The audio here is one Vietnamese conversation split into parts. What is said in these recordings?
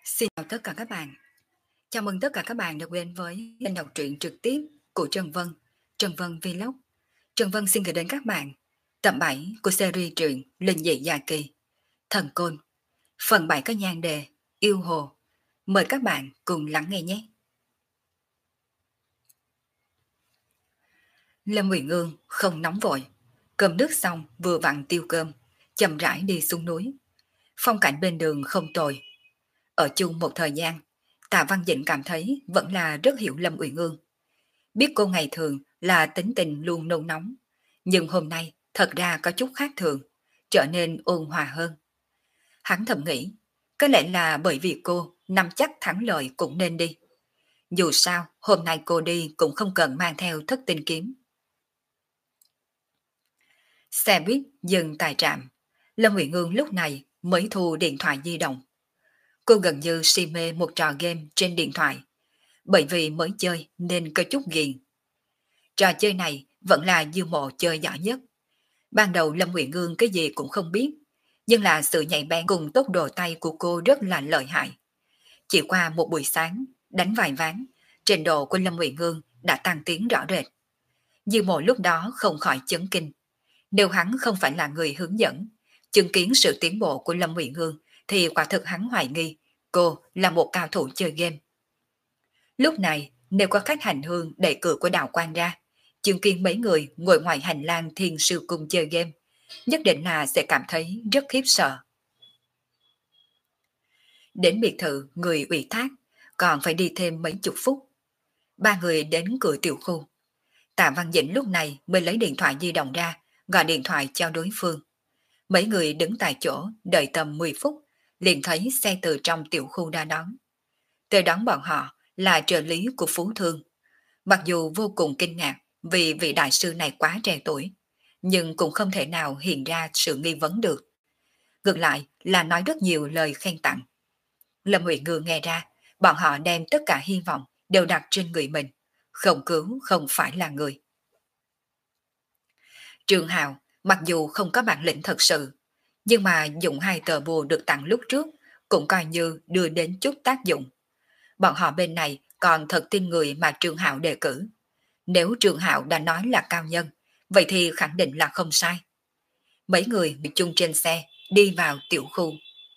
Xin chào tất cả các bạn. Chào mừng tất cả các bạn đã đến với kênh đọc truyện trực tiếp của Trần Vân, Trần Vân Vlog. Trần Vân xin gửi đến các bạn tập 7 của series truyện Linh dị dài kỳ, Thần Côn, phần 7 có nhan đề Yêu Hồ. Mời các bạn cùng lắng nghe nhé. Lâm Uyển Ương không nóng vội, cơm nước xong vừa vặn tiêu cơm, chậm rãi đi xuống núi. Phong cảnh bên đường không tồi. Ở chung một thời gian, Tạ Văn Dĩnh cảm thấy vẫn là rất hiểu Lâm Uyển Ương. Biết cô ngày thường là tính tình luôn nôn nóng, nhưng hôm nay thật ra có chút khác thường, trở nên ôn hòa hơn. Hắn thầm nghĩ, có lẽ là bởi vì cô nắm chắc thắng lợi cũng nên đi. Dù sao, hôm nay cô đi cũng không cần mang theo thất tinh kiếm. Xe buýt dừng tại trạm. Lâm Uyển Ương lúc này mới thu điện thoại di động. Cô gần như si mê một trò game trên điện thoại. Bởi vì mới chơi nên có chút ghiền. Trò chơi này vẫn là Dư Mộ chơi giỏi nhất. Ban đầu Lâm Uyển Ương cái gì cũng không biết, nhưng là sự nhạy bén cùng tốc độ tay của cô rất là lợi hại. Chỉ qua một buổi sáng, đánh vài ván, trình độ của Lâm Uyển Ương đã tăng tiến rõ rệt. Dư Mộ lúc đó không khỏi chấn kinh. Nếu hắn không phải là người hướng dẫn, chứng kiến sự tiến bộ của Lâm Uyển Ương thì quả thực hắn hoài nghi cô là một cao thủ chơi game. Lúc này, nếu có khách hành hương đẩy cửa của đạo quan ra, chứng kiến mấy người ngồi ngoài hành lang thiền sư cùng chơi game, nhất định là sẽ cảm thấy rất khiếp sợ. Đến biệt thự người ủy thác, còn phải đi thêm mấy chục phút. Ba người đến cửa tiểu khu. Tạ Văn Dĩnh lúc này mới lấy điện thoại di động ra, gọi điện thoại cho đối phương. Mấy người đứng tại chỗ đợi tầm 10 phút, liền thấy xe từ trong tiểu khu ra đón. Tới đón bọn họ là trợ lý của Phú Thương. Mặc dù vô cùng kinh ngạc vì vị đại sư này quá trẻ tuổi, nhưng cũng không thể nào hiện ra sự nghi vấn được. Ngược lại là nói rất nhiều lời khen tặng. Lâm Huệ Ngư nghe ra, bọn họ đem tất cả hy vọng đều đặt trên người mình, không cứu không phải là người. Trường Hào mặc dù không có bản lĩnh thật sự, nhưng mà dùng 2 tờ bùa được tặng lúc trước cũng coi như đưa đến chút tác dụng. Bọn họ bên này còn thật tin người mà Trường Hạo đề cử. Nếu Trường Hạo đã nói là cao nhân, vậy thì khẳng định là không sai. Mấy người bị chung trên xe đi vào tiểu khu.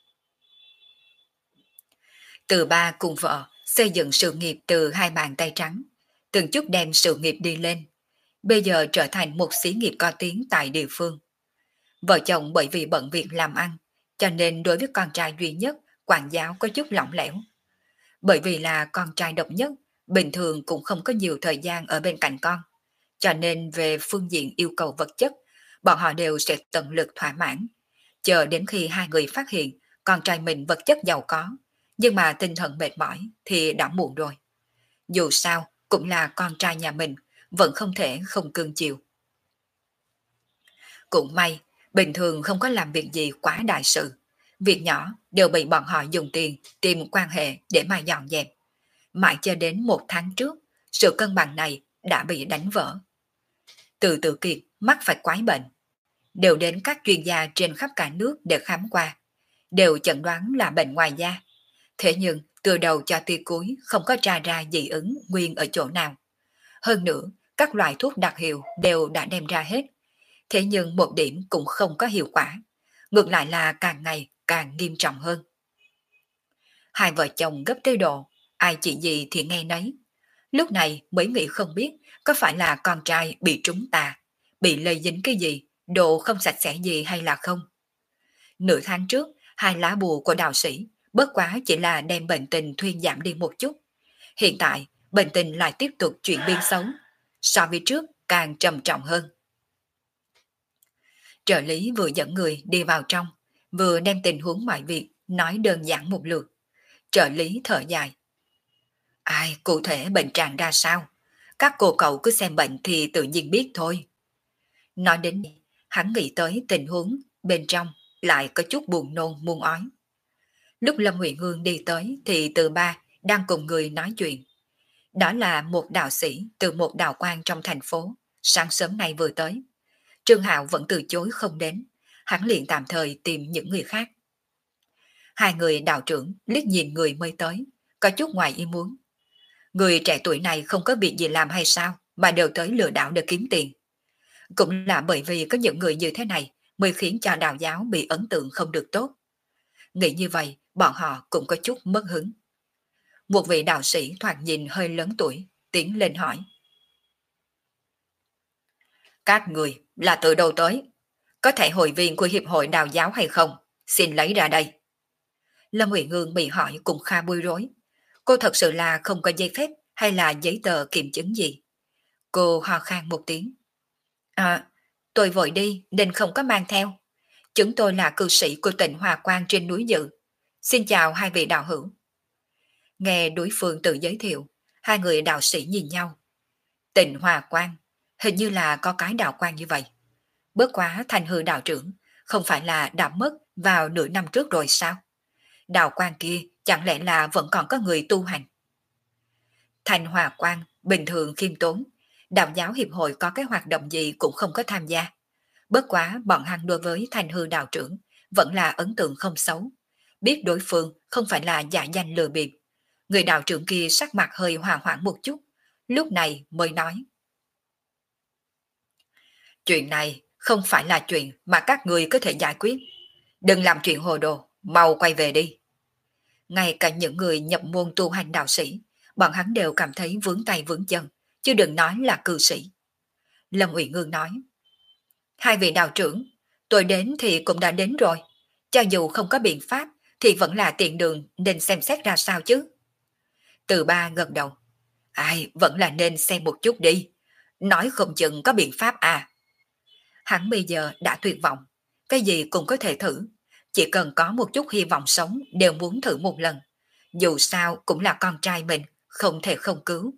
Từ ba cùng vợ xây dựng sự nghiệp từ 2 bàn tay trắng, từng chút đem sự nghiệp đi lên. Bây giờ trở thành một xí nghiệp có tiếng tại địa phương. Vợ chồng bởi vì bận việc làm ăn, cho nên đối với con trai duy nhất, quản giáo có chút lỏng lẻo. Bởi vì là con trai độc nhất, bình thường cũng không có nhiều thời gian ở bên cạnh con. Cho nên về phương diện yêu cầu vật chất, bọn họ đều sẽ tận lực thỏa mãn. Chờ đến khi hai người phát hiện con trai mình vật chất giàu có, nhưng mà tinh thần mệt mỏi thì đã muộn rồi. Dù sao, cũng là con trai nhà mình, vẫn không thể không cưng chiều. Cũng may, bình thường không có làm việc gì quá đại sự. Việc nhỏ đều bị bọn họ dùng tiền tìm quan hệ để mà dọn dẹp. Mãi cho đến 1 tháng trước, sự cân bằng này đã bị đánh vỡ. Từ Tử Kiệt mắc phải quái bệnh, đều đến các chuyên gia trên khắp cả nước để khám qua, đều chẩn đoán là bệnh ngoài da. Thế nhưng từ đầu cho tia cuối không có tra ra dị ứng nguyên ở chỗ nào. Hơn nữa, các loại thuốc đặc hiệu đều đã đem ra hết. Thế nhưng một điểm cũng không có hiệu quả, ngược lại là càng ngày càng nghiêm trọng hơn. Hai vợ chồng gấp tới độ, ai chỉ gì thì nghe nấy. Lúc này mới nghĩ không biết có phải là con trai bị trúng tà, bị lây dính cái gì, độ không sạch sẽ gì hay là không. Nửa tháng trước, 2 lá bùa của đạo sĩ bất quá chỉ là đem bệnh tình thuyên giảm đi một chút. Hiện tại, bệnh tình lại tiếp tục chuyển biến xấu, so với trước càng trầm trọng hơn. Trợ lý vừa dẫn người đi vào trong, vừa đem tình huống mọi việc nói đơn giản một lượt. Trợ lý thở dài. Ai cụ thể bệnh trạng ra sao? Các cô cậu cứ xem bệnh thì tự nhiên biết thôi. Nói đến đây, hắn nghĩ tới tình huống bên trong lại có chút buồn nôn muôn ói. Lúc Lâm Huệ Hương đi tới thì Từ Ba đang cùng người nói chuyện. Đó là một đạo sĩ từ một đạo quan trong thành phố, sáng sớm nay vừa tới. Trương Hạo vẫn từ chối không đến, hắn liền tạm thời tìm những người khác. Hai người đạo trưởng liếc nhìn người mới tới, có chút ngoài ý muốn. Người trẻ tuổi này không có việc gì làm hay sao mà đều tới lừa đảo để kiếm tiền. Cũng là bởi vì có những người như thế này mới khiến cho đạo giáo bị ấn tượng không được tốt. Nghĩ như vậy, bọn họ cũng có chút mất hứng. Một vị đạo sĩ thoạt nhìn hơi lớn tuổi, tiến lên hỏi. Các người là từ đâu tới? Có thể hội viên của Hiệp hội Đạo giáo hay không? Xin lấy ra đây. Lâm Uyển Ngương bị hỏi cũng khá bối rối. Cô thật sự là không có giấy phép hay là giấy tờ kiểm chứng gì. Cô ho khan một tiếng. À, tôi vội đi nên không có mang theo. Chúng tôi là cư sĩ của tỉnh Hòa Quang trên núi Dự. Xin chào hai vị đạo hữu. Nghe đối phương tự giới thiệu, hai người đạo sĩ nhìn nhau. Tỉnh Hòa Quang, hình như là có cái đạo quan như vậy. Bớt quá thành hư đạo trưởng, không phải là đã mất vào nửa năm trước rồi sao? Đạo quan kia chẳng lẽ là vẫn còn có người tu hành? Thành Hòa Quang bình thường khiêm tốn, đạo giáo hiệp hội có cái hoạt động gì cũng không có tham gia. Bớt quá bọn hắn đối với thành hư đạo trưởng vẫn là ấn tượng không xấu. Biết đối phương không phải là giả danh lừa bịp. Người đạo trưởng kia sắc mặt hơi hòa hoãn một chút, lúc này mới nói. Chuyện này không phải là chuyện mà các người có thể giải quyết. Đừng làm chuyện hồ đồ, mau quay về đi. Ngay cả những người nhập môn tu hành đạo sĩ, bọn hắn đều cảm thấy vướng tay vướng chân, chứ đừng nói là cư sĩ. Lâm Uyển Ngương nói. Hai vị đạo trưởng, tôi đến thì cũng đã đến rồi. Cho dù không có biện pháp, thì vẫn là tiện đường nên xem xét ra sao chứ. Từ ba gật đầu. Ai, vẫn là nên xem một chút đi. Nói không chừng có biện pháp à. Hắn bây giờ đã tuyệt vọng. Cái gì cũng có thể thử. Chỉ cần có một chút hy vọng sống đều muốn thử một lần. Dù sao cũng là con trai mình, không thể không cứu.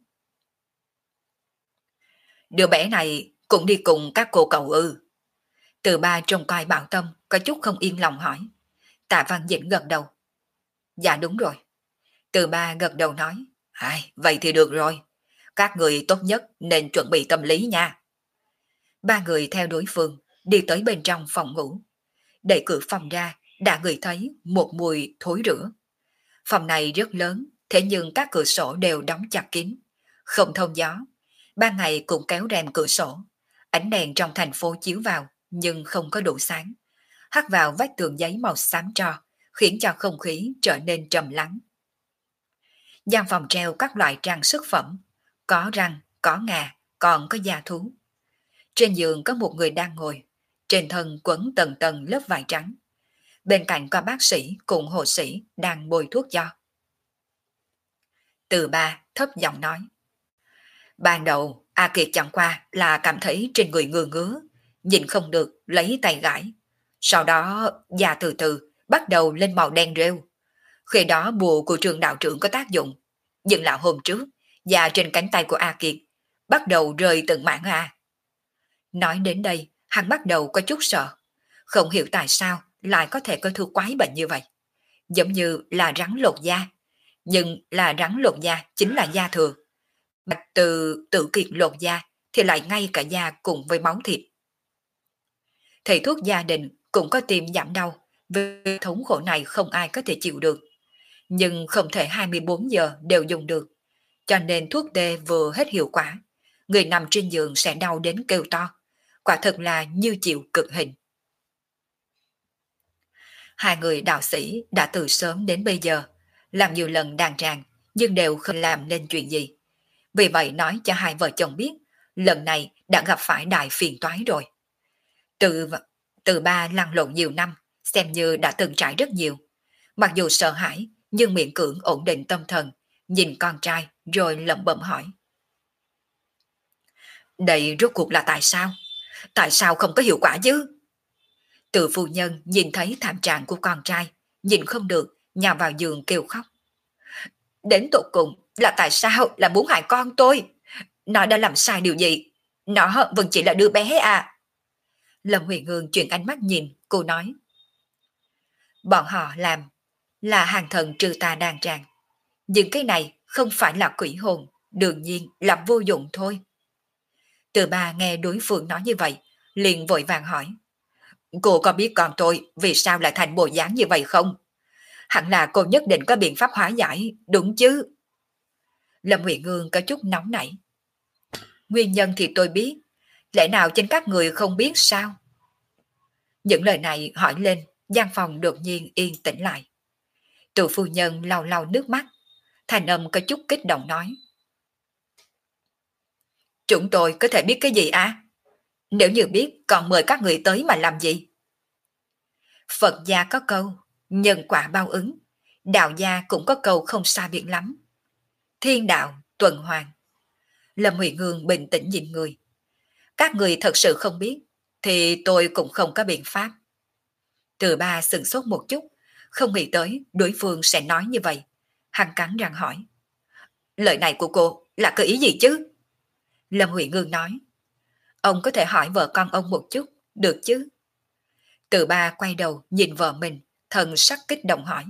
Đứa bé này cũng đi cùng các cô cậu ư. Từ ba trông coi Bảo Tâm có chút không yên lòng hỏi. Tạ Văn Dĩnh gật đầu. Dạ đúng rồi. Từ ba gật đầu nói. Ai, vậy thì được rồi. Các người tốt nhất nên chuẩn bị tâm lý nha. Ba người theo đối phương đi tới bên trong phòng ngủ. Đẩy cửa phòng ra đã ngửi thấy một mùi thối rữa. Phòng này rất lớn, thế nhưng các cửa sổ đều đóng chặt kín, không thông gió. Ban ngày cũng kéo rèm cửa sổ. Ánh đèn trong thành phố chiếu vào nhưng không có đủ sáng. Hắt vào vách tường giấy màu xám tro, khiến cho không khí trở nên trầm lắng. Gian phòng treo các loại trang sức phẩm, có răng, có ngà, còn có da thú. Trên giường có một người đang ngồi, trên thân quấn tầng tầng lớp vải trắng. Bên cạnh có bác sĩ cùng hộ sĩ đang bôi thuốc cho. Từ ba thấp giọng nói. Ban đầu A Kiệt chẳng qua là cảm thấy trên người ngứa ngứa, nhìn không được lấy tay gãi. Sau đó da từ từ bắt đầu lên màu đen rêu. Khi đó bùa của trường đạo trưởng có tác dụng. Nhưng là hôm trước, da trên cánh tay của A Kiệt bắt đầu rơi từng mảng A. Nói đến đây, hắn bắt đầu có chút sợ. Không hiểu tại sao lại có thể có thứ quái bệnh như vậy. Giống như là rắn lột da. Nhưng là rắn lột da chính là da thừa. Bạch từ tự kiệt lột da thì lại ngay cả da cùng với máu thịt. Thầy thuốc gia đình cũng có tìm giảm đau. Vì thống khổ này không ai có thể chịu được. Nhưng không thể 24 giờ đều dùng được. Cho nên thuốc tê vừa hết hiệu quả. Người nằm trên giường sẽ đau đến kêu to. Quả thật là như chịu cực hình. Hai người đạo sĩ đã từ sớm đến bây giờ, làm nhiều lần đàn tràng, nhưng đều không làm nên chuyện gì. Vì vậy nói cho hai vợ chồng biết, lần này đã gặp phải đại phiền toái rồi. Từ ba lăn lộn nhiều năm, xem như đã từng trải rất nhiều. Mặc dù sợ hãi, nhưng miễn cưỡng ổn định tâm thần, nhìn con trai rồi lẩm bẩm hỏi. Đây rốt cuộc là tại sao? Tại sao không có hiệu quả chứ? Từ phu nhân nhìn thấy thảm trạng của con trai, nhìn không được, nhào vào giường kêu khóc. Đến tột cùng là tại sao là muốn hại con tôi? Nó đã làm sai điều gì? Nó vẫn chỉ là đứa bé à? Lâm Huyền Hương chuyển ánh mắt nhìn, cô nói. Bọn họ làm là hàng thần trừ tà đàn tràng. Nhưng cái này không phải là quỷ hồn, đương nhiên là vô dụng thôi. Từ bà nghe đối phương nói như vậy, liền vội vàng hỏi. Cô có biết con tôi vì sao lại thành bộ dáng như vậy không? Hẳn là cô nhất định có biện pháp hóa giải, đúng chứ? Lâm Huyền Ngương có chút nóng nảy. Nguyên nhân thì tôi biết, lẽ nào trên các người không biết sao? Những lời này hỏi lên, gian phòng đột nhiên yên tĩnh lại. Từ phu nhân lau lau nước mắt, thành âm có chút kích động nói. Chúng tôi có thể biết cái gì á? Nếu như biết còn mời các người tới mà làm gì? Phật gia có câu, nhân quả báo ứng. Đạo gia cũng có câu không xa biệt lắm. Thiên đạo, tuần hoàn. Lâm Huyền Hương bình tĩnh nhìn người. Các người thật sự không biết, thì tôi cũng không có biện pháp. Từ ba sừng sốt một chút, không nghĩ tới đối phương sẽ nói như vậy. Hắn cắn răng hỏi. Lời này của cô là có ý gì chứ? Lâm Huyền Ngương nói. Ông có thể hỏi vợ con ông một chút, được chứ? Từ ba quay đầu nhìn vợ mình, thần sắc kích động hỏi.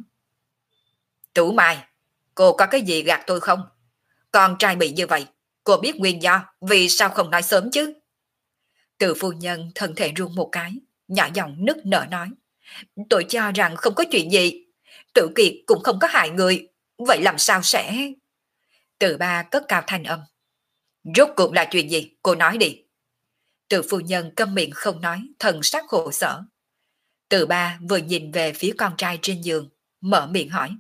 Tú Mai, cô có cái gì gạt tôi không? Con trai bị như vậy, cô biết nguyên do, vì sao không nói sớm chứ? Từ phu nhân thân thể run một cái, nhỏ giọng nức nở nói. Tôi cho rằng không có chuyện gì. Tử Kiệt cũng không có hại người. Vậy làm sao sẽ... Từ ba cất cao thanh âm. Rốt cuộc là chuyện gì? Cô nói đi. Từ phu nhân câm miệng không nói, thần sắc khổ sở. Từ ba vừa nhìn về phía con trai trên giường, mở miệng hỏi.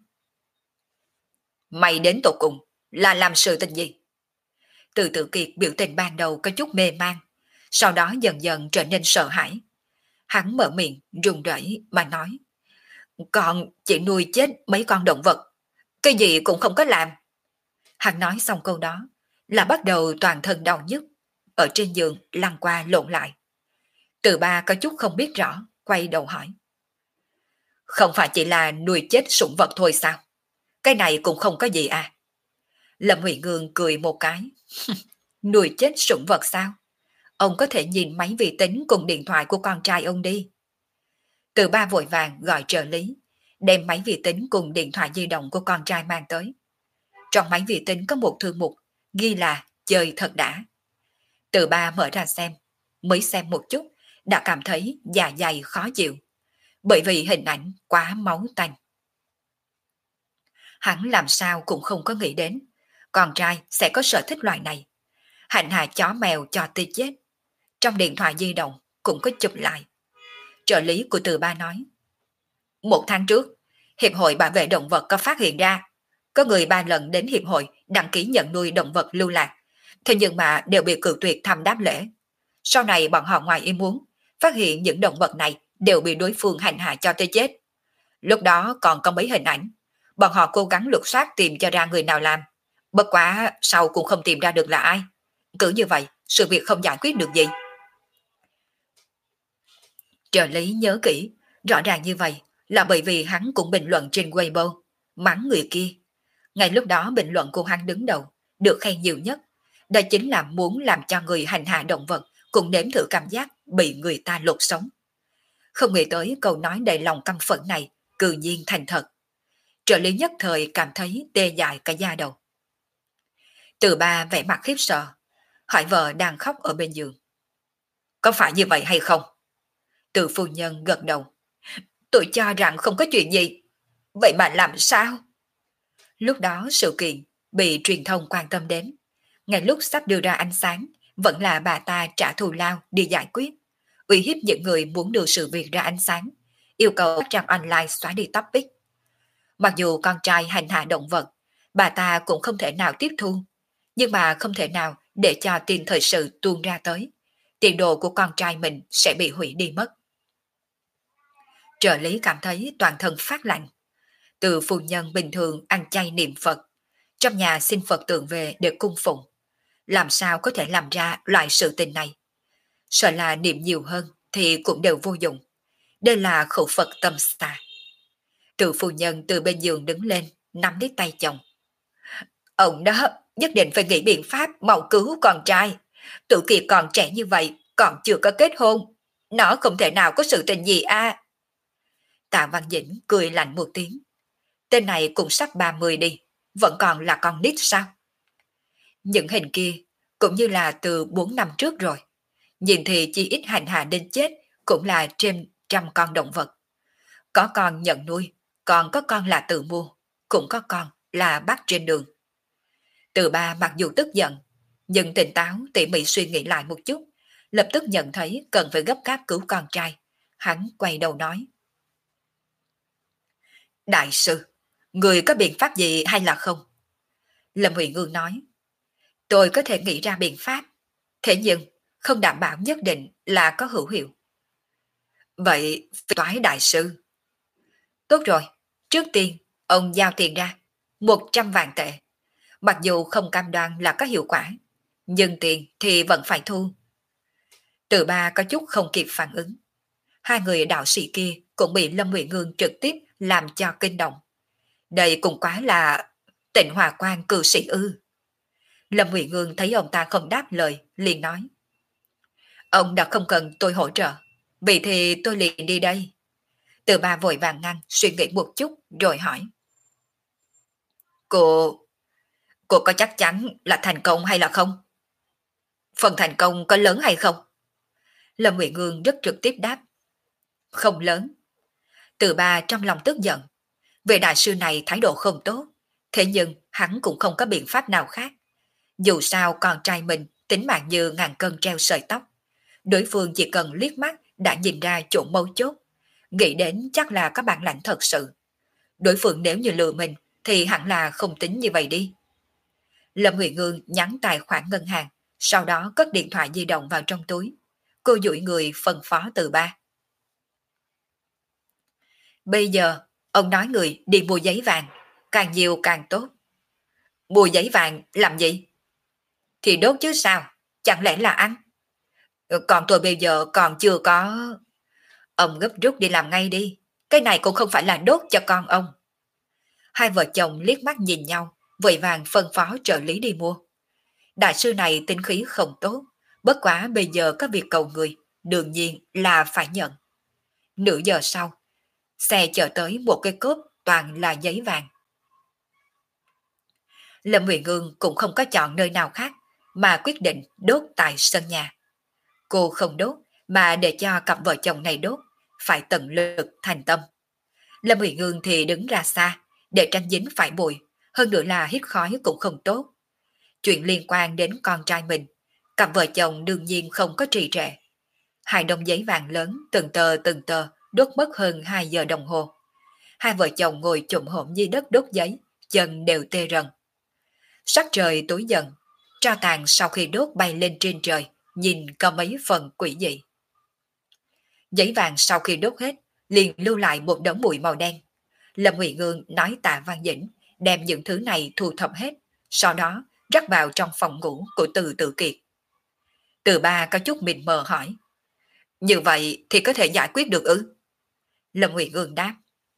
Mày đến tột cùng là làm sự tình gì? Từ Tử Kiệt biểu tình ban đầu có chút mê man, sau đó dần dần trở nên sợ hãi. Hắn mở miệng, run rẩy mà nói. Con chỉ nuôi chết mấy con động vật, cái gì cũng không có làm. Hắn nói xong câu đó, là bắt đầu toàn thân đau nhức, ở trên giường lăn qua lộn lại. Từ ba có chút không biết rõ, quay đầu hỏi. Không phải chỉ là nuôi chết sủng vật thôi sao? Cái này cũng không có gì à? Lâm Hủy Ngương cười một cái. Nuôi chết sủng vật sao? Ông có thể nhìn máy vi tính cùng điện thoại của con trai ông đi. Từ ba vội vàng gọi trợ lý, đem máy vi tính cùng điện thoại di động của con trai mang tới. Trong máy vi tính có một thư mục, ghi là chơi thật đã. Từ ba mở ra xem, mới xem một chút, đã cảm thấy dạ dày khó chịu, bởi vì hình ảnh quá máu tanh. Hắn làm sao cũng không có nghĩ đến, con trai sẽ có sở thích loại này. Hành hạ chó mèo cho tê chết. Trong điện thoại di động cũng có chụp lại. Trợ lý của Từ ba nói. 1 tháng trước, Hiệp hội Bảo vệ Động vật có phát hiện ra, có người 3 lần đến Hiệp hội đăng ký nhận nuôi động vật lưu lạc, thế nhưng mà đều bị cự tuyệt thăm đáp lễ. Sau này bọn họ ngoài ý muốn, phát hiện những động vật này đều bị đối phương hành hạ cho tới chết. Lúc đó còn có mấy hình ảnh, bọn họ cố gắng lục soát tìm cho ra người nào làm. Bất quá sau cũng không tìm ra được là ai. Cứ như vậy, sự việc không giải quyết được gì. Trợ lý nhớ kỹ, rõ ràng như vậy là bởi vì hắn cũng bình luận trên Weibo, mắng người kia. Ngay lúc đó bình luận của hắn đứng đầu, được khen nhiều nhất. Đó chính là muốn làm cho người hành hạ động vật cũng nếm thử cảm giác bị người ta lột sống. Không nghĩ tới câu nói đầy lòng căm phẫn này, cư nhiên thành thật. Trợ lý nhất thời cảm thấy tê dại cả da đầu. Từ ba vẻ mặt khiếp sợ, hỏi vợ đang khóc ở bên giường. Có phải như vậy hay không? Từ phu nhân gật đầu. Tôi cho rằng không có chuyện gì. Vậy mà làm sao? Lúc đó sự kiện bị truyền thông quan tâm đến. Ngay lúc sắp đưa ra ánh sáng, vẫn là bà ta trả thù lao đi giải quyết. Uy hiếp những người muốn đưa sự việc ra ánh sáng, yêu cầu các trang online xóa đi topic. Mặc dù con trai hành hạ động vật, bà ta cũng không thể nào tiếp thu, nhưng mà không thể nào để cho tin thời sự tuôn ra tới. Tiền đồ của con trai mình sẽ bị hủy đi mất. Trợ lý cảm thấy toàn thân phát lạnh. Từ phu nhân bình thường ăn chay niệm Phật, trong nhà xin Phật tượng về để cung phụng. Làm sao có thể làm ra loại sự tình này? Sợ là niệm nhiều hơn thì cũng đều vô dụng. Đây là khẩu Phật tâm xà. Từ phu nhân từ bên giường đứng lên, nắm lấy tay chồng. Ông đó nhất định phải nghĩ biện pháp mau cứu con trai. Tự Kiệt còn trẻ như vậy, còn chưa có kết hôn. Nó không thể nào có sự tình gì à. Tạ Văn Dĩnh cười lạnh một tiếng. Tên này cũng sắp 30 đi, vẫn còn là con nít sao? Những hình kia cũng như là từ 4 năm trước rồi. Nhìn thì chỉ ít hành hạ đến chết cũng là trên 100 con động vật. Có con nhận nuôi, còn có con là tự mua, cũng có con là bắt trên đường. Từ ba mặc dù tức giận, nhưng tỉnh táo tỉ mỉ suy nghĩ lại một chút, lập tức nhận thấy cần phải gấp gáp cứu con trai. Hắn quay đầu nói. Đại sư, người có biện pháp gì hay là không? Lâm Huyền Ngương nói. Tôi có thể nghĩ ra biện pháp, thế nhưng không đảm bảo nhất định là có hữu hiệu. Vậy phiền toái đại sư. Tốt rồi, trước tiên ông giao tiền ra, 100 vạn tệ. Mặc dù không cam đoan là có hiệu quả, nhưng tiền thì vẫn phải thu. Từ ba có chút không kịp phản ứng. Hai người đạo sĩ kia cũng bị Lâm Nguyện Ngương trực tiếp làm cho kinh động. Đây cũng quá là Tịnh Hòa Quan cư sĩ ư. Lâm Nguyện Ngương thấy ông ta không đáp lời, liền nói. Ông đã không cần tôi hỗ trợ, vì thì tôi liền đi đây. Từ ba vội vàng ngăn, suy nghĩ một chút rồi hỏi. Cô có chắc chắn là thành công hay là không? Phần thành công có lớn hay không? Lâm Nguyện Ngương rất trực tiếp đáp. Không lớn. Từ ba trong lòng tức giận. Về đại sư này thái độ không tốt, thế nhưng hắn cũng không có biện pháp nào khác. Dù sao con trai mình tính mạng như ngàn cân treo sợi tóc. Đối phương chỉ cần liếc mắt đã nhìn ra chỗ mấu chốt. Nghĩ đến chắc là có bản lãnh thật sự. Đối phương nếu như lừa mình thì hẳn là không tính như vậy đi. Lâm Huyền Ngương nhắn tài khoản ngân hàng, sau đó cất điện thoại di động vào trong túi. Cô duỗi người phân phó từ ba. Bây giờ, ông nói người đi mua giấy vàng, càng nhiều càng tốt. Mua giấy vàng làm gì? Thì đốt chứ sao, chẳng lẽ là ăn? Còn tôi bây giờ còn chưa có... Ông gấp rút đi làm ngay đi, cái này cũng không phải là đốt cho con ông. Hai vợ chồng liếc mắt nhìn nhau, vội vàng phân phó trợ lý đi mua. Đại sư này tính khí không tốt, bất quá bây giờ có việc cầu người, đương nhiên là phải nhận. Nửa giờ sau, xe chở tới một cái cốp toàn là giấy vàng. Lâm Huyền Ngương cũng không có chọn nơi nào khác, mà quyết định đốt tại sân nhà. Cô không đốt, mà để cho cặp vợ chồng này đốt, phải tận lực thành tâm. Lâm Huyền Ngương thì đứng ra xa, để tranh dính phải bụi, hơn nữa là hít khói cũng không tốt. Chuyện liên quan đến con trai mình, cặp vợ chồng đương nhiên không có trì trệ. Hai đống giấy vàng lớn từng tờ đốt mất hơn 2 giờ đồng hồ. Hai vợ chồng ngồi chụm hổm dưới đất đốt giấy, chân đều tê rần. Sắc trời tối dần, tro tàn sau khi đốt bay lên trên trời, nhìn có mấy phần quỷ dị. Giấy vàng sau khi đốt hết, liền lưu lại một đống bụi màu đen. Lâm Huệ Ngương nói Tạ Văn Dĩnh đem những thứ này thu thập hết, sau đó rắc vào trong phòng ngủ của Từ Tự Kiệt. Từ ba có chút mịt mờ hỏi, như vậy thì có thể giải quyết được ư? Lâm Huệ Ngương đáp,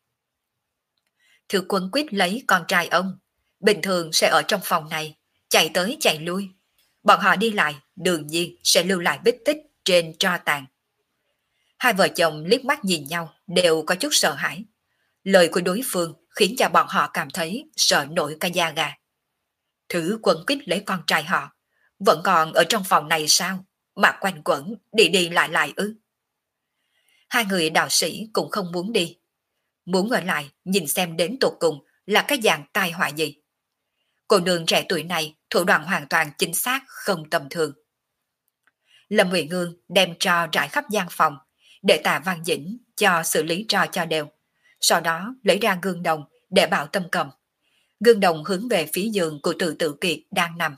Thư Quân quyết lấy con trai ông, bình thường sẽ ở trong phòng này, chạy tới chạy lui. Bọn họ đi lại, đương nhiên sẽ lưu lại vết tích trên tro tàn. Hai vợ chồng liếc mắt nhìn nhau, đều có chút sợ hãi. Lời của đối phương khiến cho bọn họ cảm thấy sợ nổi cả da gà. Thứ Quân quyết lấy con trai họ, vẫn còn ở trong phòng này sao? Mà quanh quẩn, đi đi lại ư? Hai người đạo sĩ cũng không muốn đi. Muốn ở lại nhìn xem đến tột cùng là cái dạng tai họa gì. Cô nương trẻ tuổi này thủ đoạn hoàn toàn chính xác không tầm thường. Lâm Huệ Ngương đem tro rải khắp gian phòng, để Tạ Văn Dĩnh cho xử lý tro cho đều. Sau đó lấy ra gương đồng để Bảo Tâm cầm. Gương đồng hướng về phía giường của Từ Tự Kiệt đang nằm.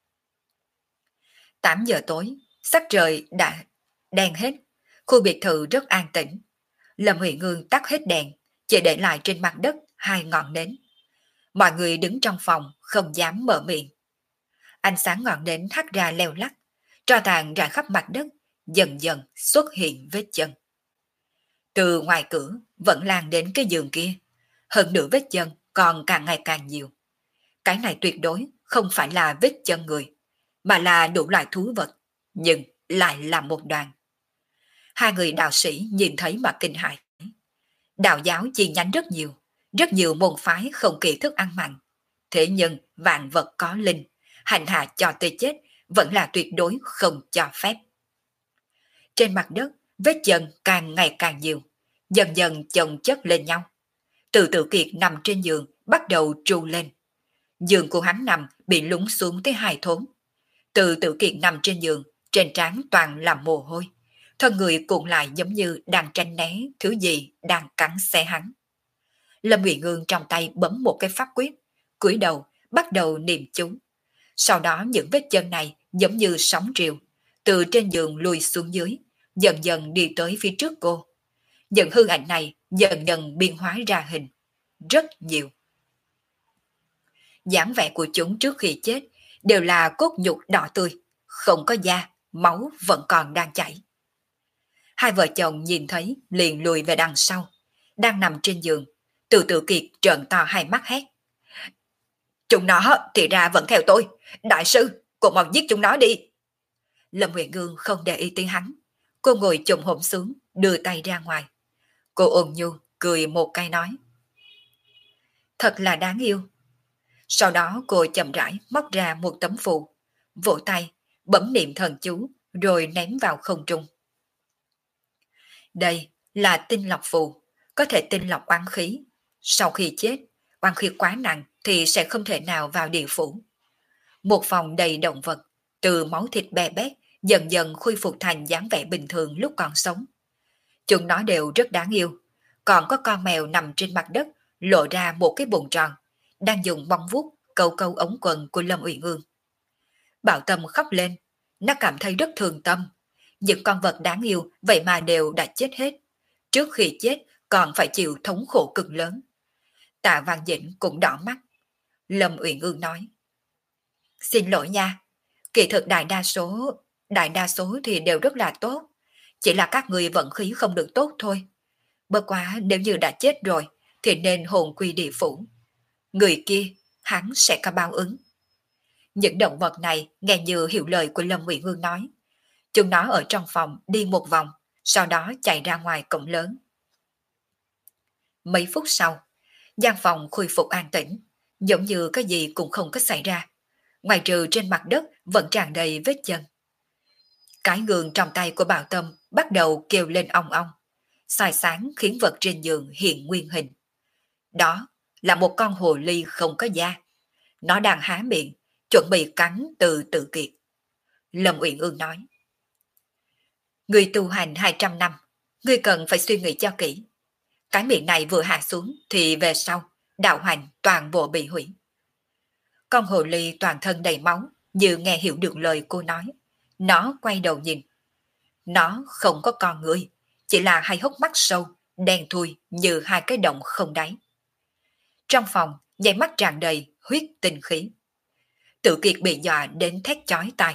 8 giờ tối, sắc trời đã đen hết, khu biệt thự rất an tĩnh. Lâm Huệ Ngương tắt hết đèn, chỉ để lại trên mặt đất 2 ngọn nến. Mọi người đứng trong phòng không dám mở miệng. Ánh sáng ngọn nến hắt ra leo lắc, tro tàn rải khắp mặt đất, dần dần xuất hiện vết chân. Từ ngoài cửa vẫn lan đến cái giường kia, hơn nữa vết chân còn càng ngày càng nhiều. Cái này tuyệt đối không phải là vết chân người, mà là đủ loại thú vật, nhưng lại là một đoàn. Hai người đạo sĩ nhìn thấy mà kinh hãi. Đạo giáo chi nhánh rất nhiều môn phái không kỳ thức ăn mặn. Thế nhưng vạn vật có linh, hành hạ cho tới chết vẫn là tuyệt đối không cho phép. Trên mặt đất, vết chân càng ngày càng nhiều, dần dần chồng chất lên nhau. Từ Tự Kiệt nằm trên giường, bắt đầu tru lên. Giường của hắn nằm bị lún xuống tới 2 thốn. Từ Tự Kiệt nằm trên giường, trên trán toàn là mồ hôi. Thân người cuộn lại giống như đang tranh né thứ gì đang cắn xé hắn. Lâm Uyển Ương trong tay bấm một cái pháp quyết, cúi đầu bắt đầu niệm chú. Sau đó những vết chân này giống như sóng triều, từ trên giường lùi xuống dưới, dần dần đi tới phía trước cô. Những hư ảnh này dần dần biến hóa ra hình, rất nhiều. Dáng vẻ của chúng trước khi chết đều là cốt nhục đỏ tươi, không có da, máu vẫn còn đang chảy. Hai vợ chồng nhìn thấy liền lùi về đằng sau, đang nằm trên giường. Từ Tự Kiệt trợn to hai mắt hét: chúng nó thì ra vẫn theo tôi, đại sư, cô mau giết chúng nó đi. Lâm Huyền Ngương không để ý tới hắn, cô ngồi chồm hổm xuống, đưa tay ra ngoài. Cô ôn nhu cười một cái nói: thật là đáng yêu. Sau đó cô chậm rãi móc ra một tấm phù, vỗ tay, bấm niệm thần chú, rồi ném vào không trung. Đây là tinh lọc phù, có thể tinh lọc oán khí. Sau khi chết, oán khí quá nặng thì sẽ không thể nào vào địa phủ. Một phòng đầy động vật, từ máu thịt bè bét, dần dần khôi phục thành dáng vẻ bình thường lúc còn sống. Chúng nó đều rất đáng yêu. Còn có con mèo nằm trên mặt đất, lộ ra một cái bụng tròn, đang dùng bông vuốt câu câu ống quần của Lâm Uyển Ương. Bảo Tâm khóc lên, nó cảm thấy rất thương tâm. Những con vật đáng yêu vậy mà đều đã chết hết. Trước khi chết còn phải chịu thống khổ cực lớn. Tạ Văn Dĩnh cũng đỏ mắt. Lâm Uyển Ương nói: xin lỗi nha, kỳ thực đại đa số thì đều rất là tốt. Chỉ là các người vận khí không được tốt thôi. Bất quá nếu như đã chết rồi thì nên hồn quy địa phủ. Người kia, hắn sẽ có báo ứng. Những động vật này nghe như hiểu lời của Lâm Uyển Ương nói. Chúng nó ở trong phòng đi một vòng, sau đó chạy ra ngoài cổng lớn. Mấy phút sau, gian phòng khôi phục an tĩnh, giống như cái gì cũng không có xảy ra. Ngoài trừ trên mặt đất vẫn tràn đầy vết chân. Cái gương trong tay của Bảo Tâm bắt đầu kêu lên ong ong, soi sáng khiến vật trên giường hiện nguyên hình. Đó là một con hồ ly không có da. Nó đang há miệng, chuẩn bị cắn Từ Tự Kiệt. Lâm Uyển Ương nói: người tu hành 200 năm, người cần phải suy nghĩ cho kỹ. Cái miệng này vừa hạ xuống thì về sau, đạo hành toàn bộ bị hủy. Con hồ ly toàn thân đầy máu, như nghe hiểu được lời cô nói. Nó quay đầu nhìn. Nó không có con người, chỉ là hai hốc mắt sâu, đen thui như hai cái động không đáy. Trong phòng, dây mắt tràn đầy huyết tinh khí. Tự Kiệt bị dọa đến thét chói tai.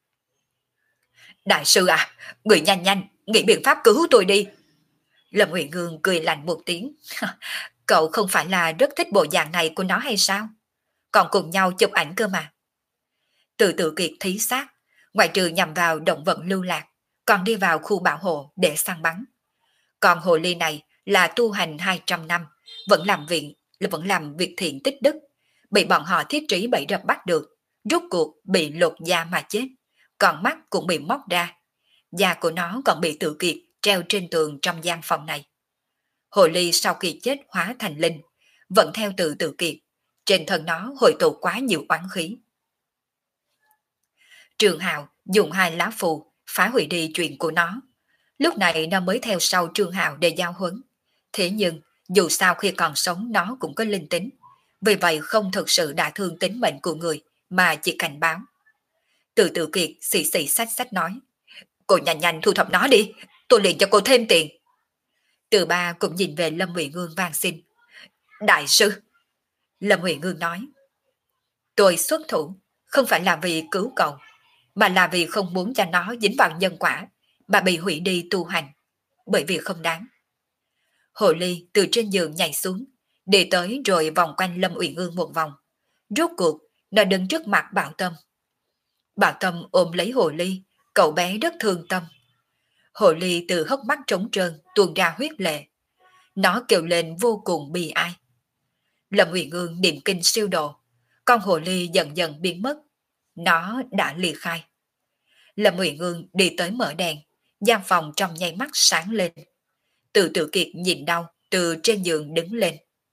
Đại sư à, người nhanh nhanh, nghĩ biện pháp cứu tôi đi. Lâm Uyển Ương cười lạnh một tiếng. Cậu không phải là rất thích bộ dạng này của nó hay sao? Còn cùng nhau chụp ảnh cơ mà. Từ Tự Kiệt thí xác, ngoại trừ nhằm vào động vật lưu lạc, còn đi vào khu bảo hộ để săn bắn. Còn hồ ly này là tu hành 200 năm, vẫn làm việc thiện tích đức, bị bọn họ thiết trí bẫy rập bắt được, rốt cuộc bị lột da mà chết, còn mắt cũng bị móc ra. Da của nó còn bị Tự Kiệt treo trên tường trong gian phòng này. Hồ ly sau khi chết hóa thành linh, vẫn theo Tự Kiệt, trên thân nó hội tụ quá nhiều oán khí. Trường Hào dùng 2 lá phù phá hủy đi chuyện của nó. Lúc này nó mới theo sau Trường Hào để giao huấn. Thế nhưng dù sao khi còn sống nó cũng có linh tính, vì vậy không thực sự đả thương tính mệnh của người mà chỉ cảnh báo. Tự Kiệt xì xì xách xách nói: cô nhanh nhanh thu thập nó đi, tôi liền cho cô thêm tiền. Từ Ba cũng nhìn về Lâm Uyển Ương van xin: đại sư. Lâm Uyển Ương nói: tôi xuất thủ không phải là vì cứu cậu, mà là vì không muốn cho nó dính vào nhân quả mà bị hủy đi tu hành, bởi vì không đáng. Hồ ly từ trên giường nhảy xuống, đi tới rồi vòng quanh Lâm Uyển Ương một vòng. Rốt cuộc nó đứng trước mặt Bảo Tâm. Bảo Tâm ôm lấy hồ ly, cậu bé rất thương tâm. Hồ ly từ hốc mắt trống trơn tuôn ra huyết lệ. Nó kêu lên vô cùng bi ai. Lâm Uyển Ương niệm kinh siêu độ, con hồ ly dần dần biến mất. Nó đã ly khai. Lâm Uyển Ương đi tới mở đèn, gian phòng trong nháy mắt sáng lên. Tự Kiệt nhìn đau từ trên giường đứng lên.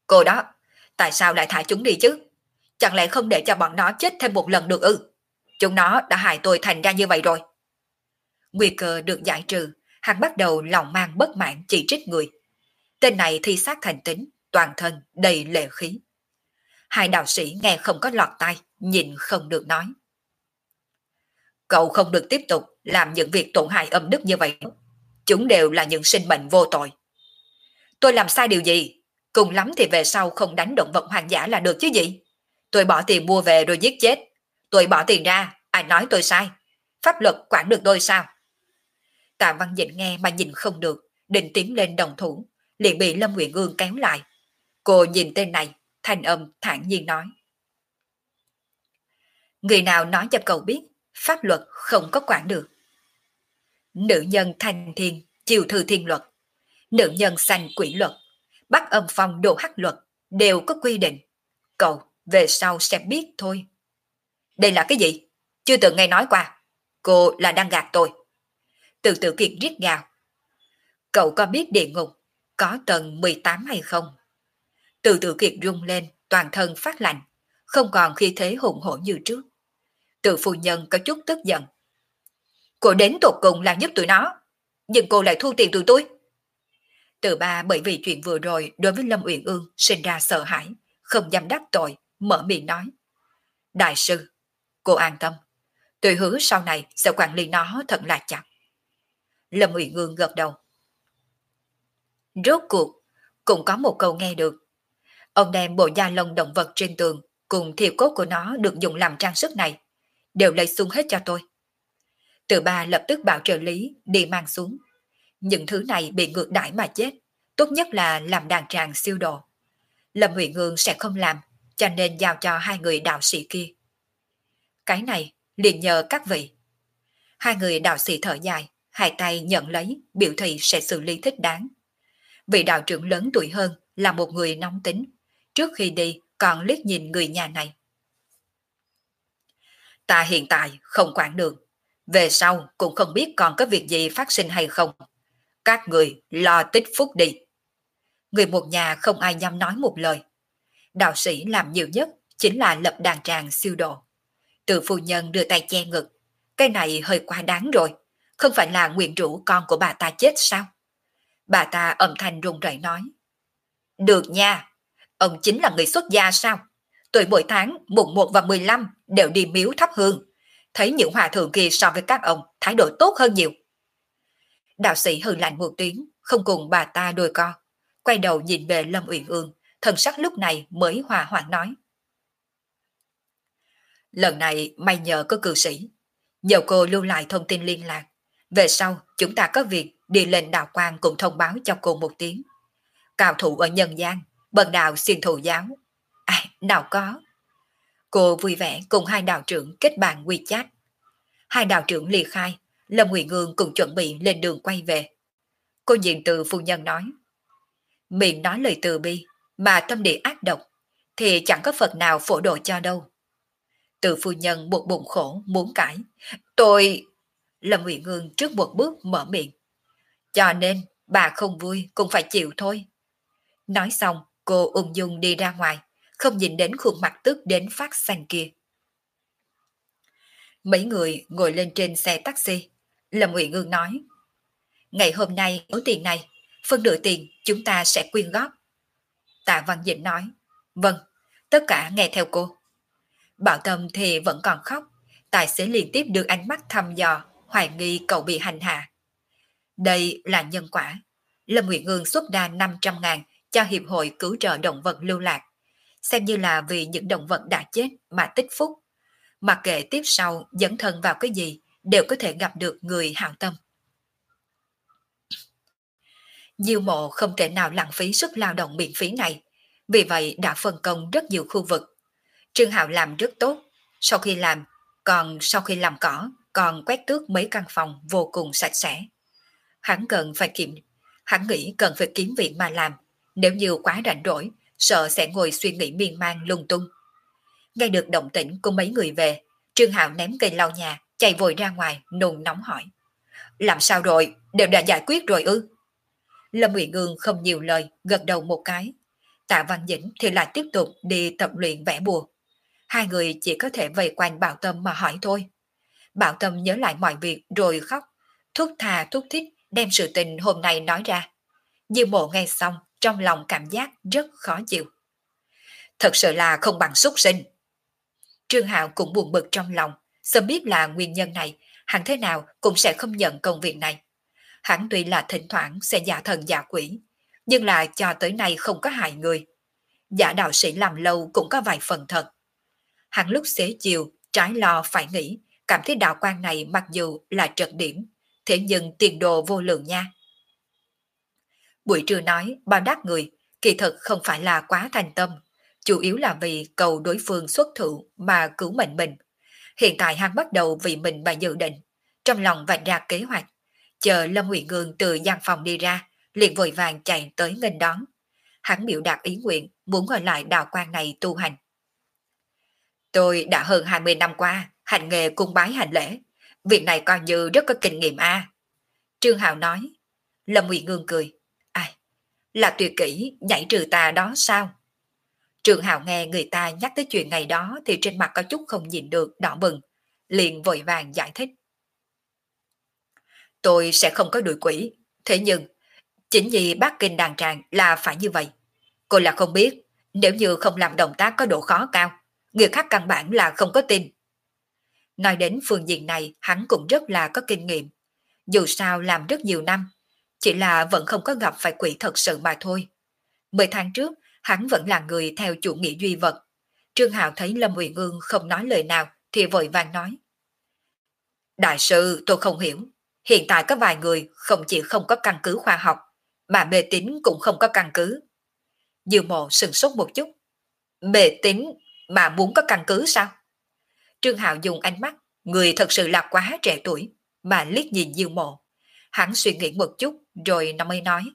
Cô đó, tại sao lại thả chúng đi chứ? Chẳng lẽ không để cho bọn nó chết thêm một lần được ư? Chúng nó đã hại tôi thành ra như vậy rồi. Nguy cơ được giải trừ, hắn bắt đầu lòng mang bất mãn chỉ trích người. Tên này thi sát thành tính, toàn thân đầy lệ khí. Hai đạo sĩ nghe không có lọt tai, nhìn không được nói. Cậu không được tiếp tục làm những việc tổn hại âm đức như vậy. Chúng đều là những sinh mệnh vô tội. Tôi làm sai điều gì? Cùng lắm thì về sau không đánh động vật hoang dã là được chứ gì? Tôi bỏ tiền mua về rồi giết chết. Tôi bỏ tiền ra, ai nói tôi sai? Pháp luật quản được tôi sao? Tạ Văn Dĩnh nghe mà nhìn không được, định tiến lên đồng thủ, liền bị Lâm Uyển Ương kéo lại. Cô nhìn tên này, thanh âm thản nhiên nói. Người nào nói cho cậu biết, pháp luật không có quản được. Nữ nhân thành thiên, chiều thư thiên luật. Nữ nhân sanh quỷ luật. Bắt âm phong đồ hắc luật, đều có quy định. Cậu về sau sẽ biết thôi. Đây là cái gì? Chưa từng nghe nói qua. Cô là đang gạt tôi. Từ Tử Kiệt rít gào. Cậu có biết địa ngục có tầng 18 hay không? Từ Tử Kiệt rung lên, toàn thân phát lạnh, không còn khí thế hùng hổ như trước. Từ phu nhân có chút tức giận. Cô đến tột cùng là giúp tụi nó, nhưng cô lại thu tiền tụi tôi. Từ ba bởi vì chuyện vừa rồi đối với Lâm Uyển Ương sinh ra sợ hãi, không dám đắc tội, mở miệng nói. Đại sư, cô an tâm, tôi hứa sau này sẽ quản lý nó thật là chặt. Lâm Uyển Ương gật đầu. Rốt cuộc, cũng có một câu nghe được. Ông đem bộ da lông động vật trên tường cùng thiệp cốt của nó được dùng làm trang sức này, đều lấy xuống hết cho tôi. Từ ba lập tức bảo trợ lý đi mang xuống. Những thứ này bị ngược đãi mà chết, tốt nhất là làm đàn tràng siêu độ. Lâm Huyền Ương sẽ không làm, cho nên giao cho hai người đạo sĩ kia. Cái này liền nhờ các vị. Hai người đạo sĩ thở dài, hai tay nhận lấy, biểu thị sẽ xử lý thích đáng. Vị đạo trưởng lớn tuổi hơn là một người nóng tính, trước khi đi còn liếc nhìn người nhà này. Ta hiện tại không quản được, về sau cũng không biết còn có việc gì phát sinh hay không. Các người lo tích phúc đi. Người một nhà không ai dám nói một lời. Đạo sĩ làm nhiều nhất chính là lập đàn tràng siêu độ. Từ phu nhân đưa tay che ngực. Cái này hơi quá đáng rồi. Không phải là nguyện rũ con của bà ta chết sao? Bà ta âm thanh run rẩy nói. Được nha. Ông chính là người xuất gia sao? Tôi mỗi tháng mùng 1 và 15 đều đi miếu thắp hương. Thấy những hòa thượng kia so với các ông thái độ tốt hơn nhiều. Đạo sĩ hừ lạnh một tiếng, không cùng bà ta đôi co. Quay đầu nhìn về Lâm Uyển Ương, thần sắc lúc này mới hòa hoãn nói. Lần này may nhờ có cư sĩ, nhờ cô lưu lại thông tin liên lạc. Về sau chúng ta có việc đi lên đạo quan cùng thông báo cho cô một tiếng. Cao thủ ở nhân gian, bần đạo xuyên thụ giáo. Nào có. Cô vui vẻ cùng hai đạo trưởng kết bạn WeChat. Hai đạo trưởng ly khai, Lâm Uyển Ương cũng chuẩn bị lên đường quay về. Cô nhìn Từ phu nhân nói. Miệng nói lời từ bi, mà tâm địa ác độc, thì chẳng có Phật nào phổ độ cho đâu. Từ phu nhân một bụng khổ muốn cãi. Tôi... Lâm Uyển Ương trước một bước mở miệng. Cho nên bà không vui cũng phải chịu thôi. Nói xong cô ung dung đi ra ngoài, không nhìn đến khuôn mặt tức đến phát xanh kia. Mấy người ngồi lên trên xe taxi. Lâm Uyển Ương nói. Ngày hôm nay số tiền này, phân nửa tiền chúng ta sẽ quyên góp. Tạ Văn Dĩnh nói. Vâng, tất cả nghe theo cô. Bảo Tâm thì vẫn còn khóc. Tài xế liên tiếp đưa ánh mắt thăm dò, hoài nghi cậu bị hành hạ. Đây là nhân quả. Lâm Uyển Ương xuất ra 500.000 cho Hiệp hội Cứu trợ Động vật Lưu Lạc, xem như là vì những động vật đã chết mà tích phúc. Mặc kệ tiếp sau dấn thân vào cái gì, đều có thể gặp được người hảo tâm. Diêu Mộ không thể nào lãng phí sức lao động miễn phí này, vì vậy đã phân công rất nhiều khu vực. Trương Hạo làm rất tốt, sau khi làm cỏ, còn quét tước mấy căn phòng vô cùng sạch sẽ. Hắn nghĩ cần phải kiếm việc mà làm, nếu như quá rảnh rỗi, sợ sẽ ngồi suy nghĩ miên man lung tung. Nghe được động tĩnh của mấy người về, Trương Hạo ném cây lau nhà, chạy vội ra ngoài, nôn nóng hỏi. Làm sao rồi, đều đã giải quyết rồi ư? Lâm Uyển Ương không nhiều lời, gật đầu một cái. Tạ Văn Dĩnh thì lại tiếp tục đi tập luyện vẽ bùa. Hai người chỉ có thể vây quanh Bảo Tâm mà hỏi thôi. Bảo Tâm nhớ lại mọi việc rồi khóc, thúc thà thúc thích đem sự tình hôm nay nói ra. Diêu Mộ nghe xong trong lòng cảm giác rất khó chịu. Thật sự là không bằng súc sinh. Trương Hạo cũng buồn bực trong lòng, sớm biết là nguyên nhân này, hắn thế nào cũng sẽ không nhận công việc này. Hắn tuy là thỉnh thoảng sẽ giả thần giả quỷ, nhưng là cho tới nay không có hại người. Giả đạo sĩ làm lâu cũng có vài phần thật. Hắn lúc xế chiều, trái lo phải nghĩ, cảm thấy đạo quan này mặc dù là trật điểm, thế nhưng tiền đồ vô lượng nha. Buổi trưa nói bao đáp người, kỳ thực không phải là quá thành tâm, chủ yếu là vì cầu đối phương xuất thủ mà cứu mệnh mình. Hiện tại hắn bắt đầu vì mình mà dự định, trong lòng vạch ra kế hoạch, chờ Lâm Huyền Ngương từ gian phòng đi ra, liền vội vàng chạy tới nghênh đón. Hắn biểu đạt ý nguyện muốn ở lại đạo quan này tu hành. Tôi đã hơn 20 năm qua hành nghề cung bái hành lễ, việc này coi như rất có kinh nghiệm a. Trương Hạo nói. Lâm Huyền Ngương cười. Ai, là tuyệt kỹ nhảy trừ tà đó sao? Trương Hạo nghe người ta nhắc tới chuyện ngày đó thì trên mặt có chút không nhìn được đỏ bừng, liền vội vàng giải thích. Tôi sẽ không có đuổi quỷ, thế nhưng chính vì bác kinh đàn tràng là phải như vậy. Cô là không biết, nếu như không làm động tác có độ khó cao, người khác căn bản là không có tin. Nói đến phương diện này hắn cũng rất là có kinh nghiệm. Dù sao làm rất nhiều năm, chỉ là vẫn không có gặp phải quỷ thật sự mà thôi. 10 tháng trước, hắn vẫn là người theo chủ nghĩa duy vật. Trương Hạo thấy Lâm Huyền Ương không nói lời nào thì vội vàng nói. Đại sư tôi không hiểu, hiện tại có vài người không chỉ không có căn cứ khoa học, mà mê tín cũng không có căn cứ. Diêu Mộ sừng sốt một chút. Mê tín mà muốn có căn cứ sao? Trương Hạo dùng ánh mắt, người thật sự là quá trẻ tuổi, mà liếc nhìn Diêu Mộ. Hắn suy nghĩ một chút rồi nó mới nói.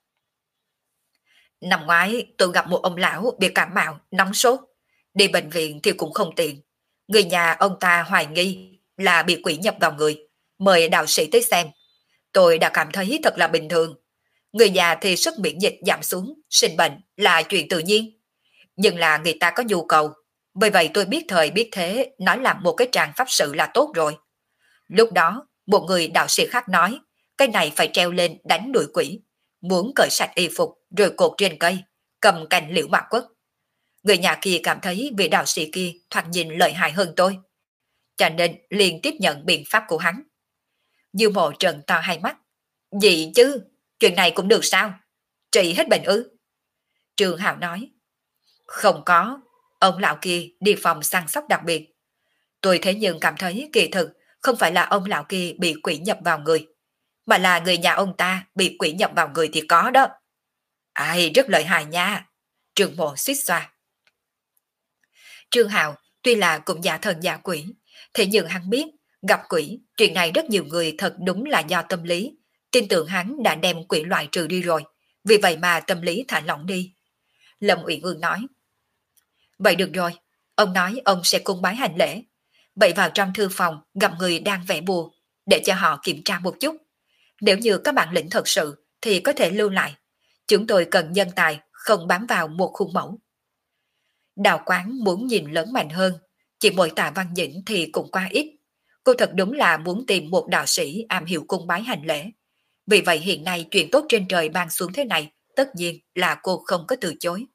Năm ngoái tôi gặp một ông lão bị cảm mạo, nóng sốt. Đi bệnh viện thì cũng không tiện. Người nhà ông ta hoài nghi là bị quỷ nhập vào người. Mời đạo sĩ tới xem. Tôi đã cảm thấy thật là bình thường. Người già thì sức miễn dịch giảm xuống, sinh bệnh là chuyện tự nhiên. Nhưng là người ta có nhu cầu. Bởi vậy tôi biết thời biết thế nói làm một cái tràng pháp sự là tốt rồi. Lúc đó, một người đạo sĩ khác nói, cái này phải treo lên đánh đuổi quỷ. Muốn cởi sạch y phục rồi cột trên cây, cầm cành liễu mạ quất. Người nhà kia cảm thấy vị đạo sĩ kia thoạt nhìn lợi hại hơn tôi. Cho nên liền tiếp nhận biện pháp của hắn. Dư Mộ trợn to hai mắt. Gì chứ, chuyện này cũng được sao? Trị hết bệnh ư? Trương Hạo nói. Không có, ông lão kia đi phòng săn sóc đặc biệt. Tôi thế nhưng cảm thấy kỳ thực không phải là ông lão kia bị quỷ nhập vào người, mà là người nhà ông ta bị quỷ nhập vào người thì có đó. Ai rất lợi hại nha. Trương Mộ suýt xoa. Trương Hạo tuy là cũng giả thần giả quỷ, thế nhưng hắn biết gặp quỷ, chuyện này rất nhiều người thật đúng là do tâm lý, tin tưởng hắn đã đem quỷ loại trừ đi rồi, vì vậy mà tâm lý thả lỏng đi. Lâm Uyển Ương nói. Vậy được rồi, ông nói ông sẽ cung bái hành lễ. Vậy vào trong thư phòng gặp người đang vẽ bùa, để cho họ kiểm tra một chút. Nếu như các bạn lĩnh thật sự thì có thể lưu lại. Chúng tôi cần nhân tài, không bám vào một khuôn mẫu. Đào Quán muốn nhìn lớn mạnh hơn, chỉ mỗi Tạ Văn Dĩnh thì cũng quá ít. Cô thật đúng là muốn tìm một đạo sĩ am hiểu cung bái hành lễ. Vì vậy hiện nay chuyện tốt trên trời ban xuống thế này, tất nhiên là cô không có từ chối.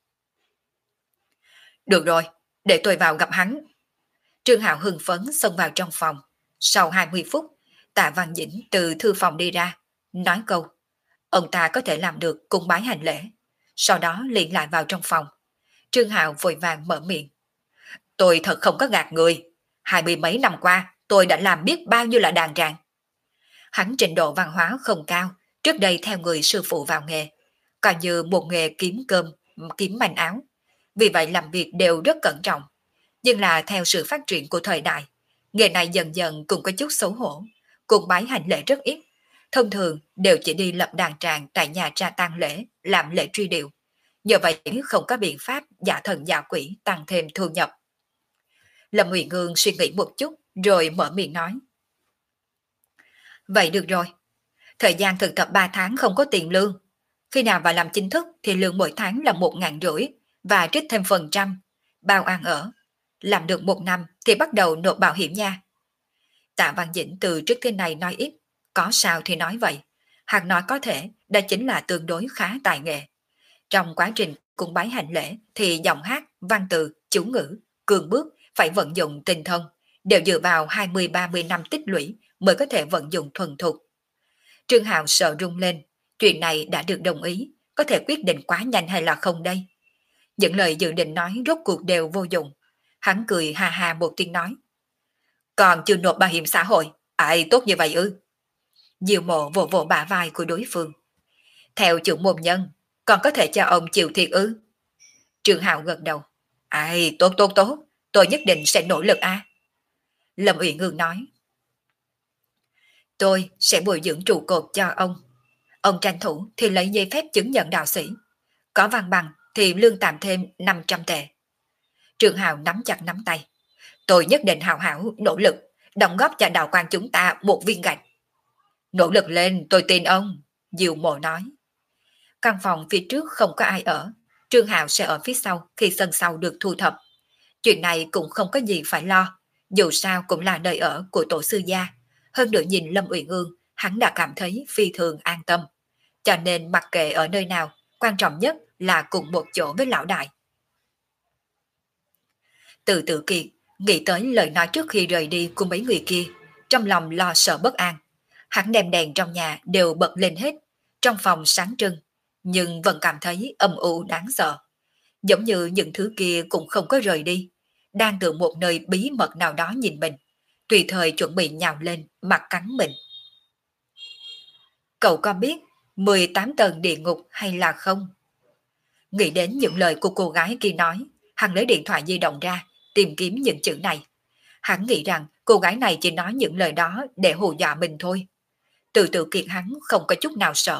Được rồi, để tôi vào gặp hắn. Trương Hạo hưng phấn xông vào trong phòng. Sau 20 phút, Tạ Văn Dĩnh từ thư phòng đi ra, nói câu, ông ta có thể làm được cung bái hành lễ. Sau đó liền lại vào trong phòng. Trương Hạo vội vàng mở miệng. Tôi thật không có gạt người. 20 mấy năm qua, tôi đã làm biết bao nhiêu là đàn tràng. Hắn trình độ văn hóa không cao, trước đây theo người sư phụ vào nghề, coi như một nghề kiếm cơm, kiếm manh áo. Vì vậy làm việc đều rất cẩn trọng. Nhưng là theo sự phát triển của thời đại, nghề này dần dần cũng có chút xấu hổ, cung bái hành lễ rất ít. Thông thường đều chỉ đi lập đàn tràng tại nhà tra tang lễ, làm lễ truy điệu. Nhờ vậy không có biện pháp giả thần giả quỷ tăng thêm thu nhập. Lâm Huyền Ngương suy nghĩ một chút rồi mở miệng nói. Vậy được rồi, thời gian thực tập 3 tháng không có tiền lương. Khi nào vào làm chính thức thì lương mỗi tháng là 1.500 và trích thêm phần trăm, bao ăn ở. Làm được 1 năm thì bắt đầu nộp bảo hiểm nha. Tạ Văn Dĩnh từ trước tới nay nói ít, có sao thì nói vậy. Hắn nói có thể, đó chính là tương đối khá tài nghệ. Trong quá trình cung bái hành lễ thì giọng hát, văn từ, chú ngữ, cường bước phải vận dụng tinh thông, đều dựa vào 20-30 năm tích lũy mới có thể vận dụng thuần thục. Trương Hạo sợ rung lên, chuyện này đã được đồng ý, có thể quyết định quá nhanh hay là không đây? Những lời dự định nói rốt cuộc đều vô dụng. Hắn cười hà hà một tiếng nói. Còn chưa nộp bảo hiểm xã hội, ai tốt như vậy ư? Diệu Mộ vỗ vỗ bả vai của đối phương. Theo trưởng môn nhân, còn có thể cho ông chịu thiệt ư? Trương Hạo gật đầu. Ai, tốt tốt tốt, tôi nhất định sẽ nỗ lực a. Lâm Uyển Ngương nói. Tôi sẽ bồi dưỡng trụ cột cho ông. Ông tranh thủ thì lấy giấy phép chứng nhận đạo sĩ. Có văn bằng thì lương tạm thêm 500 tệ. Trương Hạo nắm chặt nắm tay. Tôi nhất định hào hảo nỗ lực, đóng góp cho đạo quan chúng ta một viên gạch. Nỗ lực lên, tôi tin ông, Diệu Mộ nói. Căn phòng phía trước không có ai ở, Trương Hạo sẽ ở phía sau khi sân sau được thu thập. Chuyện này cũng không có gì phải lo, dù sao cũng là nơi ở của tổ sư gia. Hơn nữa nhìn Lâm Uyển Ương, hắn đã cảm thấy phi thường an tâm. Cho nên mặc kệ ở nơi nào, quan trọng nhất là cùng một chỗ với lão đại. Từ Tử Kiệt nghĩ tới lời nói trước khi rời đi của mấy người kia, trong lòng lo sợ bất an. Hắn đem đèn trong nhà đều bật lên hết, trong phòng sáng trưng, nhưng vẫn cảm thấy âm u đáng sợ. Giống như những thứ kia cũng không có rời đi, đang từ một nơi bí mật nào đó nhìn mình, tùy thời chuẩn bị nhào lên mặt cắn mình. Cậu có biết 18 tầng địa ngục hay là không? Nghĩ đến những lời của cô gái kia nói, hắn lấy điện thoại di động ra, tìm kiếm những chữ này. Hắn nghĩ rằng cô gái này chỉ nói những lời đó để hù dọa mình thôi. Từ Tử Kiệt hắn không có chút nào sợ.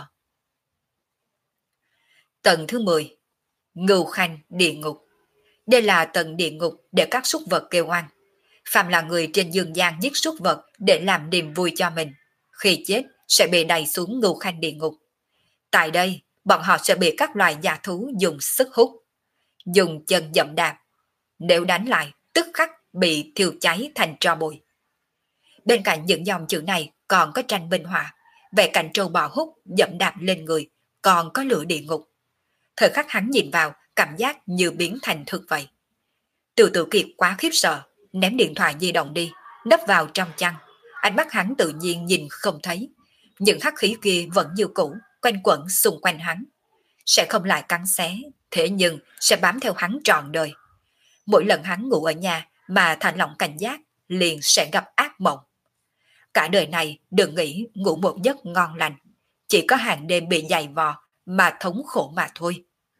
Tầng thứ 10. Ngưu Khanh địa ngục. Đây là tầng địa ngục để các súc vật kêu oan. Phạm là người trên dương gian giết súc vật để làm niềm vui cho mình. Khi chết sẽ bị đẩy xuống Ngưu Khanh địa ngục. Tại đây, bọn họ sẽ bị các loài dã thú dùng sức hút, dùng chân dẫm đạp. Nếu đánh lại, tức khắc bị thiêu cháy thành tro bụi. Bên cạnh những dòng chữ này còn có tranh minh họa, vẽ cảnh trâu bò hút dẫm đạp lên người, còn có lửa địa ngục. Thời khắc hắn nhìn vào, cảm giác như biến thành thực vậy. Từ Tử Kiệt quá khiếp sợ, ném điện thoại di động đi, nấp vào trong chăn. Ánh mắt hắn tự nhiên nhìn không thấy. Những hắc khí kia vẫn như cũ, quanh quẩn xung quanh hắn. Sẽ không lại cắn xé, thế nhưng sẽ bám theo hắn trọn đời. Mỗi lần hắn ngủ ở nhà mà thả lỏng cảnh giác, liền sẽ gặp ác mộng. Cả đời này đừng nghĩ ngủ một giấc ngon lành, chỉ có hàng đêm bị dày vò mà thống khổ mà thôi.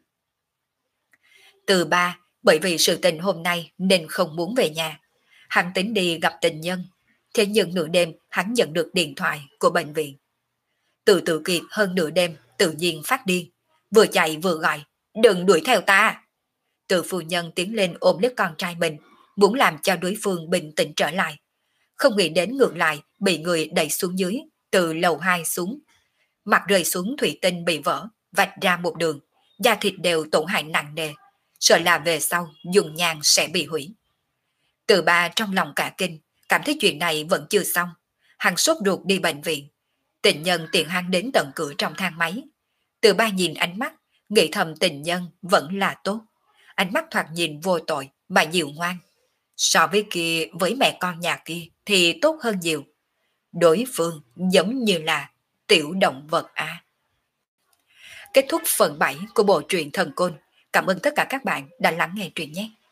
Từ Ba bởi vì sự tình hôm nay nên không muốn về nhà. Hắn tính đi gặp tình nhân, thế nhưng nửa đêm hắn nhận được điện thoại của bệnh viện. Từ Tử Kiệt hơn nửa đêm tự nhiên phát điên, vừa chạy vừa gọi, đừng đuổi theo ta. Từ phu nhân tiến lên ôm lấy con trai mình, muốn làm cho đối phương bình tĩnh trở lại. Không nghĩ đến ngược lại bị người đẩy xuống dưới, từ lầu 2 xuống. Mặt rơi xuống thủy tinh bị vỡ, vạch ra một đường, da thịt đều tổn hại nặng nề, sợ là về sau dùng nhang sẽ bị hủy. Từ Ba trong lòng cả kinh, cảm thấy chuyện này vẫn chưa xong. Hắn sốt ruột đi bệnh viện. Tình nhân tiện hắn đến tận cửa trong thang máy. Từ Ba nhìn ánh mắt, nghĩ thầm tình nhân vẫn là tốt. Ánh mắt thoạt nhìn vô tội mà dịu ngoan. So với kia, với mẹ con nhà kia thì tốt hơn nhiều. Đối phương giống như là tiểu động vật á. Kết thúc phần 7 của bộ truyện Thần Côn. Cảm ơn tất cả các bạn đã lắng nghe truyện nhé.